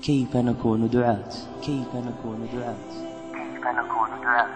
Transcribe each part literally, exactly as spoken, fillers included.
كيف نكون دعاة كيف نكون دعاة كيف نكون دعاة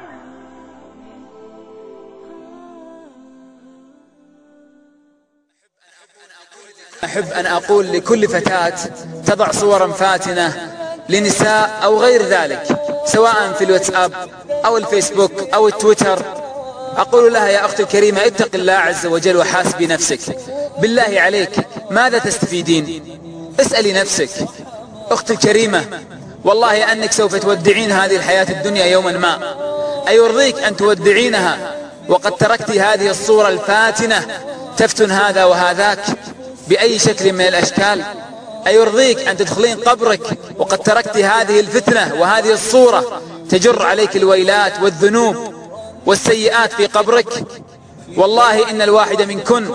أحب أن أقول لكل فتاة تضع صورا فاتنة لنساء أو غير ذلك، سواء في الواتساب أو الفيسبوك أو التويتر، أقول لها يا أختي الكريمة اتق الله عز وجل وحاسبي نفسك. بالله عليك ماذا تستفيدين؟ اسألي نفسك أختي الكريمة، والله أنك سوف تودعين هذه الحياة الدنيا يوما ما، أيرضيك أن تودعينها وقد تركت هذه الصورة الفاتنة تفتن هذا وهذاك بأي شكل من الأشكال؟ أيرضيك أن تدخلين قبرك وقد تركت هذه الفتنة وهذه الصورة تجر عليك الويلات والذنوب والسيئات في قبرك؟ والله إن الواحدة منكن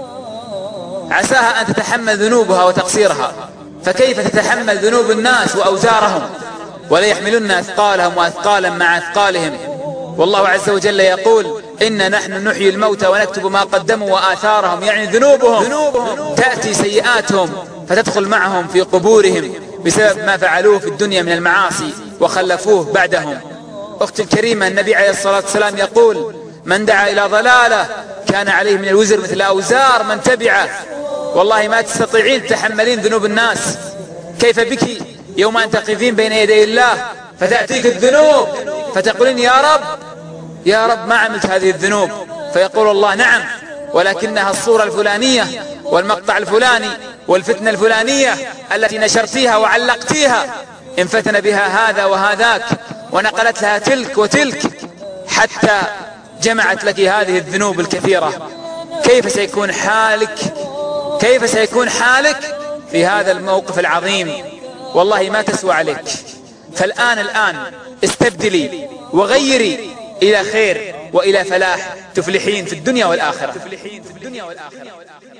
عساها أن تتحمل ذنوبها وتقصيرها، فكيف تتحمل ذنوب الناس وأوزارهم؟ ولا يحملن أثقالهم وأثقالا مع أثقالهم. والله عز وجل يقول إن نحن نحيي الموتى ونكتب ما قدموا وآثارهم، يعني ذنوبهم تأتي سيئاتهم فتدخل معهم في قبورهم بسبب ما فعلوه في الدنيا من المعاصي وخلفوه بعدهم. أختي الكريمة، النبي عليه الصلاة والسلام يقول من دعا إلى ضلالة كان عليه من الوزر مثل أوزار من تبعه. والله ما تستطيعين تحملين ذنوب الناس، كيف بك يوم أن تقفين بين يدي الله فتأتيك الذنوب فتقولين يا رب يا رب ما عملت هذه الذنوب، فيقول الله نعم ولكنها الصورة الفلانية والمقطع الفلاني والفتنة الفلانية التي نشرتيها وعلقتيها انفتن بها هذا وهذاك ونقلت لها تلك وتلك حتى جمعت لك هذه الذنوب الكثيرة. كيف سيكون حالك كيف سيكون حالك في هذا الموقف العظيم؟ والله ما تسوى عليك. فالآن الآن استبدلي وغيري إلى خير وإلى فلاح، تفلحين في الدنيا والآخرة.